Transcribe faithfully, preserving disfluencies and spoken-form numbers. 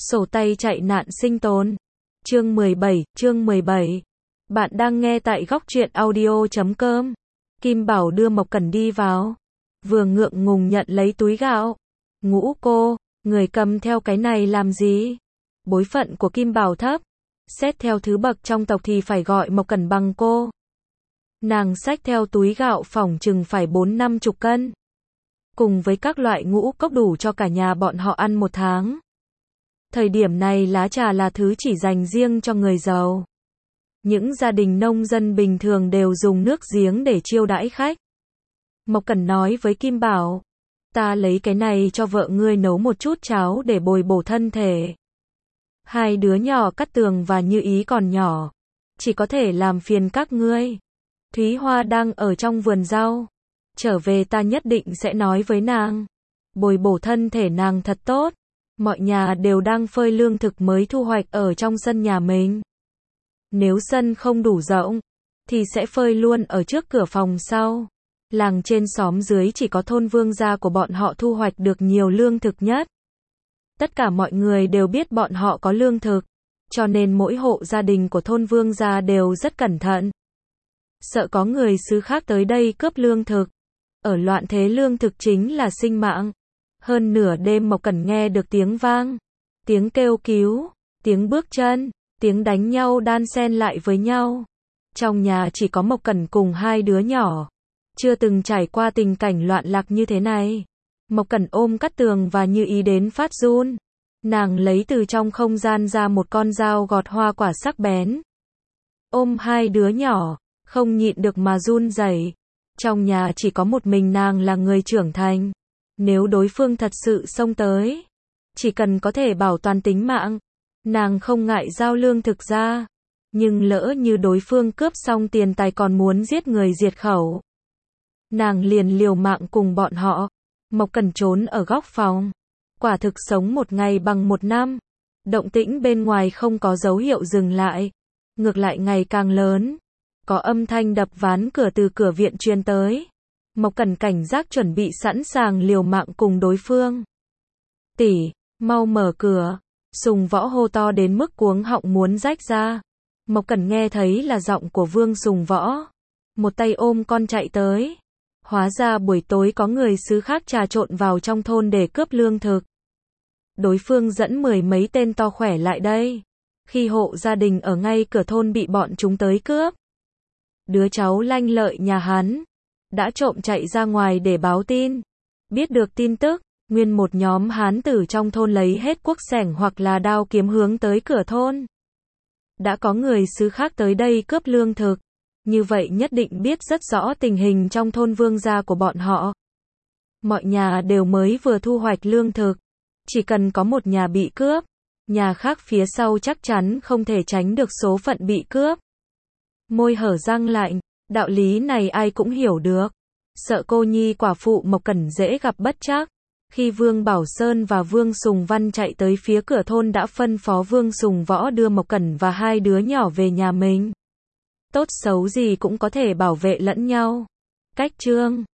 Sổ tay chạy nạn sinh tồn. Chương mười bảy, chương mười bảy. Bạn đang nghe tại góc truyện audio chấm com. Kim Bảo đưa Mộc Cẩn đi vào. Vừa ngượng ngùng nhận lấy túi gạo. Ngũ cô, người cầm theo cái này làm gì? Bối phận của Kim Bảo thấp. Xét theo thứ bậc trong tộc thì phải gọi Mộc Cẩn bằng cô. Nàng xách theo túi gạo phỏng chừng phải bốn năm chục cân. Cùng với các loại ngũ cốc đủ cho cả nhà bọn họ ăn một tháng. Thời điểm này lá trà là thứ chỉ dành riêng cho người giàu. Những gia đình nông dân bình thường đều dùng nước giếng để chiêu đãi khách. Mộc Cẩn nói với Kim Bảo, ta lấy cái này cho vợ ngươi nấu một chút cháo để bồi bổ thân thể. Hai đứa nhỏ Cát Tường và Như Ý còn nhỏ, chỉ có thể làm phiền các ngươi. Thúy Hoa đang ở trong vườn rau, trở về ta nhất định sẽ nói với nàng, bồi bổ thân thể nàng thật tốt. Mọi nhà đều đang phơi lương thực mới thu hoạch ở trong sân nhà mình. Nếu sân không đủ rộng, thì sẽ phơi luôn ở trước cửa phòng sau. Làng trên xóm dưới chỉ có thôn Vương gia của bọn họ thu hoạch được nhiều lương thực nhất. Tất cả mọi người đều biết bọn họ có lương thực, cho nên mỗi hộ gia đình của thôn Vương gia đều rất cẩn thận. Sợ có người xứ khác tới đây cướp lương thực. Ở loạn thế lương thực chính là sinh mạng. Hơn nửa đêm Mộc Cẩn nghe được tiếng vang, tiếng kêu cứu, tiếng bước chân, tiếng đánh nhau đan xen lại với nhau. Trong nhà chỉ có Mộc Cẩn cùng hai đứa nhỏ, chưa từng trải qua tình cảnh loạn lạc như thế này. Mộc Cẩn ôm Cát Tường và Như Ý đến phát run. Nàng lấy từ trong không gian ra một con dao gọt hoa quả sắc bén. Ôm hai đứa nhỏ, không nhịn được mà run rẩy. Trong nhà chỉ có một mình nàng là người trưởng thành. Nếu đối phương thật sự xông tới, chỉ cần có thể bảo toàn tính mạng, nàng không ngại giao lương thực ra. Nhưng lỡ như đối phương cướp xong tiền tài còn muốn giết người diệt khẩu, nàng liền liều mạng cùng bọn họ. Mộc Cẩn trốn ở góc phòng. Quả thực sống một ngày bằng một năm. Động tĩnh bên ngoài không có dấu hiệu dừng lại, ngược lại ngày càng lớn. Có âm thanh đập ván cửa từ cửa viện truyền tới. Mộc Cẩn cảnh giác chuẩn bị sẵn sàng liều mạng cùng đối phương. Tỷ, mau mở cửa. Sùng Võ hô to đến mức cuống họng muốn rách ra. Mộc Cẩn nghe thấy là giọng của Vương Sùng Võ. Một tay ôm con chạy tới. Hóa ra buổi tối có người xứ khác trà trộn vào trong thôn để cướp lương thực. Đối phương dẫn mười mấy tên to khỏe lại đây. Khi hộ gia đình ở ngay cửa thôn bị bọn chúng tới cướp, đứa cháu lanh lợi nhà hắn đã trộm chạy ra ngoài để báo tin. Biết được tin tức, nguyên một nhóm hán tử trong thôn lấy hết cuốc xẻng hoặc là đao kiếm hướng tới cửa thôn. Đã có người xứ khác tới đây cướp lương thực, như vậy nhất định biết rất rõ tình hình trong thôn Vương gia của bọn họ. Mọi nhà đều mới vừa thu hoạch lương thực, chỉ cần có một nhà bị cướp, nhà khác phía sau chắc chắn không thể tránh được số phận bị cướp. Môi hở răng lạnh, đạo lý này ai cũng hiểu được. Sợ cô nhi quả phụ Mộc Cẩn dễ gặp bất trắc. Khi Vương Bảo Sơn và Vương Sùng Văn chạy tới phía cửa thôn đã phân phó Vương Sùng Võ đưa Mộc Cẩn và hai đứa nhỏ về nhà mình. Tốt xấu gì cũng có thể bảo vệ lẫn nhau. Cách chương